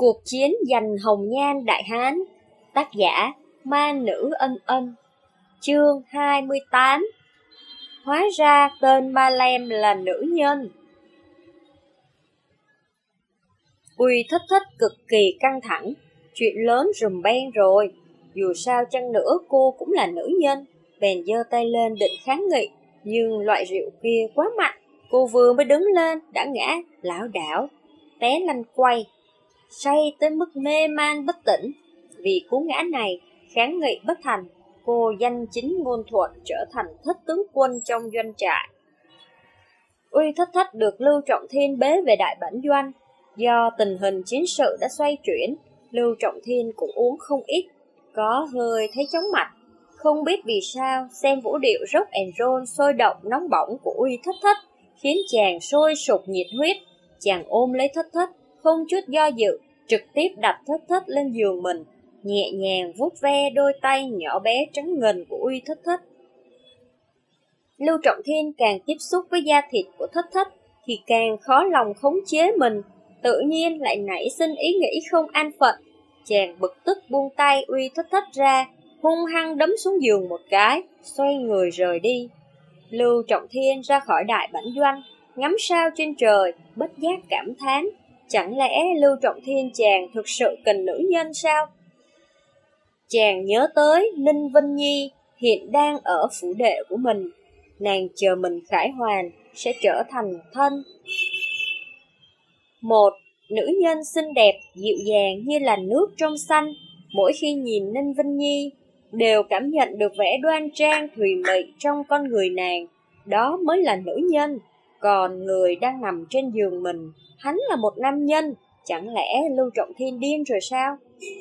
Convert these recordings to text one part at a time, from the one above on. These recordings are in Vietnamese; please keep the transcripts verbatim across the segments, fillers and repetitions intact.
Cuộc chiến giành hồng nhan Đại Hán. Tác giả Ma Nữ Ân Ân. Chương hai mươi tám. Hóa ra tên Ma Lem là nữ nhân. Uy Thích Thích cực kỳ căng thẳng. Chuyện lớn rùm beng rồi. Dù sao chăng nữa cô cũng là nữ nhân. Bèn giơ tay lên định kháng nghị, nhưng loại rượu kia quá mạnh. Cô vừa mới đứng lên đã ngã lảo đảo, té lăn quay, say tới mức mê man bất tỉnh. Vì cú ngã này, kháng nghị bất thành, cô danh chính ngôn thuận trở thành Thích tướng quân trong doanh trại. Uy Thích Thích được Lưu Trọng Thiên bế về Đại Bản Doanh. Do tình hình chiến sự đã xoay chuyển, Lưu Trọng Thiên cũng uống không ít, có hơi thấy chóng mặt. Không biết vì sao, xem vũ điệu rock and roll sôi động nóng bỏng của Uy Thích Thích khiến chàng sôi sục nhiệt huyết. Chàng ôm lấy Thích Thích, không chút do dự, trực tiếp đặt Thích Thích lên giường mình, nhẹ nhàng vuốt ve đôi tay nhỏ bé trắng ngần của Uy Thích Thích. Lưu Trọng Thiên càng tiếp xúc với da thịt của Thích Thích thì càng khó lòng khống chế mình, tự nhiên lại nảy sinh ý nghĩ không an phận. Chàng bực tức buông tay Uy Thích Thích ra, hung hăng đấm xuống giường một cái, xoay người rời đi. Lưu Trọng Thiên ra khỏi Đại Bản Doanh, ngắm sao trên trời, bất giác cảm thán, chẳng lẽ Lưu Trọng Thiên chàng thực sự cần nữ nhân sao? Chàng nhớ tới Ninh Vân Nhi hiện đang ở phủ đệ của mình, nàng chờ mình khải hoàn sẽ trở thành thân. Một nữ nhân xinh đẹp, dịu dàng như là nước trong xanh, mỗi khi nhìn Ninh Vân Nhi đều cảm nhận được vẻ đoan trang thùy mị trong con người nàng, đó mới là nữ nhân. Còn người đang nằm trên giường mình, hắn là một nam nhân, chẳng lẽ Lưu Trọng Thiên điên rồi sao?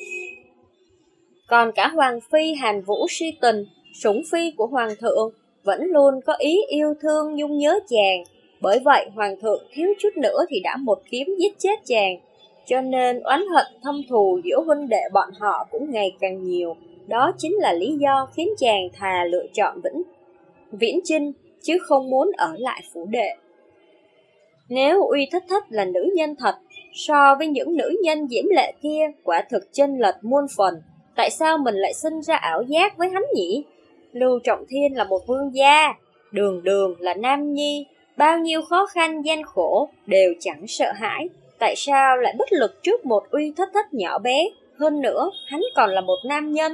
Còn cả Hoàng Phi Hàn Vũ si tình, sủng phi của Hoàng thượng, vẫn luôn có ý yêu thương nhung nhớ chàng. Bởi vậy Hoàng thượng thiếu chút nữa thì đã một kiếm giết chết chàng. Cho nên oán hận thâm thù giữa huynh đệ bọn họ cũng ngày càng nhiều. Đó chính là lý do khiến chàng thà lựa chọn vĩnh viễn chinh, chứ không muốn ở lại phủ đệ. Nếu Uy Thích Thích là nữ nhân thật, so với những nữ nhân diễm lệ kia, quả thực chênh lệch muôn phần. Tại sao mình lại sinh ra ảo giác với hắn nhỉ? Lưu Trọng Thiên là một vương gia, Đường Đường là nam nhi, bao nhiêu khó khăn gian khổ đều chẳng sợ hãi. Tại sao lại bất lực trước một Uy Thích Thích nhỏ bé? Hơn nữa, hắn còn là một nam nhân.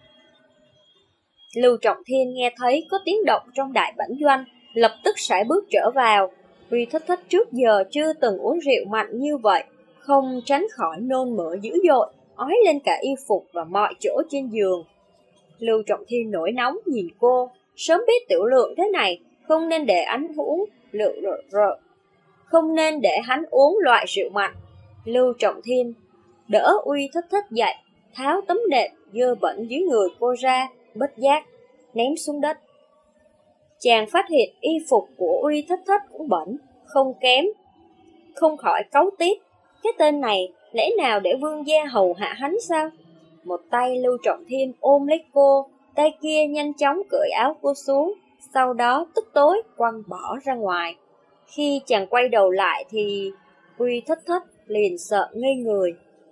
Lưu Trọng Thiên nghe thấy có tiếng động trong Đại Bản Doanh, lập tức sải bước trở vào. Uy Thích Thích trước giờ chưa từng uống rượu mạnh như vậy, không tránh khỏi nôn mửa dữ dội, ói lên cả y phục và mọi chỗ trên giường. Lưu Trọng Thiên nổi nóng nhìn cô, sớm biết tiểu lượng thế này, không nên để hắn uống rượu rợ, không nên để hắn uống loại rượu mạnh. Lưu Trọng Thiên đỡ Uy Thích Thích dậy, tháo tấm nệm dơ bẩn dưới người cô ra, bất giác ném xuống đất. Chàng phát hiện y phục của Uy Thích Thích cũng bẩn, không kém, không khỏi cáu tít. Cái tên này lẽ nào để vương gia hầu hạ hắn sao? Một tay Lưu Trọng Thiên ôm lấy cô, tay kia nhanh chóng cởi áo cô xuống, sau đó tức tối quăng bỏ ra ngoài. Khi chàng quay đầu lại thì Uy Thích Thích liền sợ ngây người.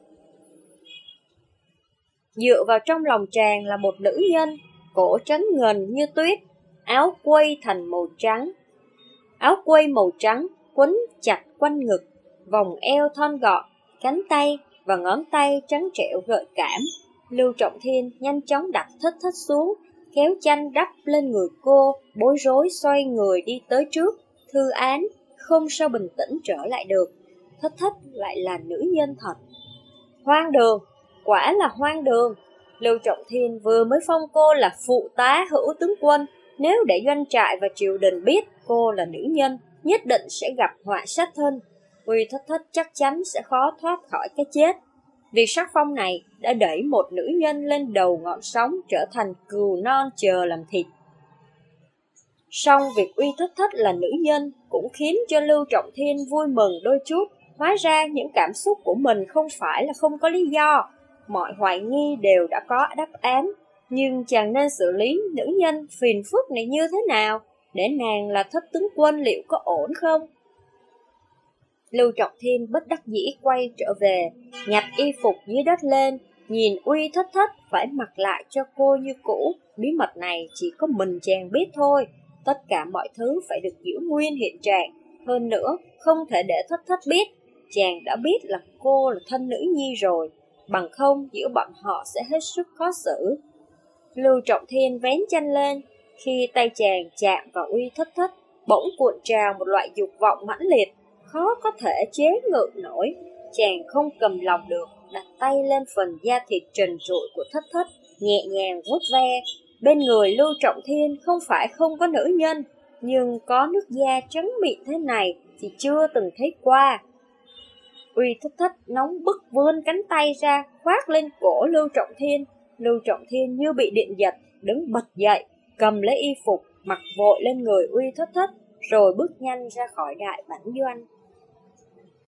Dựa vào trong lòng chàng là một nữ nhân, cổ trắng ngần như tuyết, áo quây thành màu trắng. Áo quây màu trắng quấn chặt quanh ngực, vòng eo thon gọn, cánh tay và ngón tay trắng trẻo gợi cảm. Lưu Trọng Thiên nhanh chóng đặt Thích Thích xuống, kéo chăn đắp lên người cô, bối rối xoay người đi tới trước, thư án, không sao bình tĩnh trở lại được. Thích Thích lại là nữ nhân thật. Hoang đường, quả là hoang đường. Lưu Trọng Thiên vừa mới phong cô là phụ tá hữu tướng quân, nếu để doanh trại và triều đình biết cô là nữ nhân, nhất định sẽ gặp họa sát thân. Uy Thích Thích chắc chắn sẽ khó thoát khỏi cái chết. Việc sắc phong này đã đẩy một nữ nhân lên đầu ngọn sóng, trở thành cừu non chờ làm thịt. Song việc Uy Thích Thích là nữ nhân cũng khiến cho Lưu Trọng Thiên vui mừng đôi chút. Hóa ra những cảm xúc của mình không phải là không có lý do. Mọi hoài nghi đều đã có đáp án. Nhưng chàng nên xử lý nữ nhân phiền phức này như thế nào? Để nàng là Thích tướng quân liệu có ổn không? Lưu Trọng Thiên bất đắc dĩ quay trở về, nhặt y phục dưới đất lên, nhìn Uy Thất Thất phải mặc lại cho cô như cũ. Bí mật này chỉ có mình chàng biết thôi, tất cả mọi thứ phải được giữ nguyên hiện trạng. Hơn nữa, không thể để Thất Thất biết. Chàng đã biết là cô là thân nữ nhi rồi, bằng không giữa bọn họ sẽ hết sức khó xử. Lưu Trọng Thiên vén chăn lên, khi tay chàng chạm vào Uy Thất Thất, bỗng cuộn trào một loại dục vọng mãnh liệt, khó có thể chế ngự nổi. Chàng không cầm lòng được, đặt tay lên phần da thịt trần trụi của Thất Thất, nhẹ nhàng vuốt ve. Bên người Lưu Trọng Thiên không phải không có nữ nhân, nhưng có nước da trắng mịn thế này thì chưa từng thấy qua. Uy Thất Thất nóng bức vươn cánh tay ra, khoác lên cổ Lưu Trọng Thiên. Lưu Trọng Thiên như bị điện giật, đứng bật dậy, cầm lấy y phục, mặc vội lên người Uy Thất Thất, rồi bước nhanh ra khỏi đại bản doanh.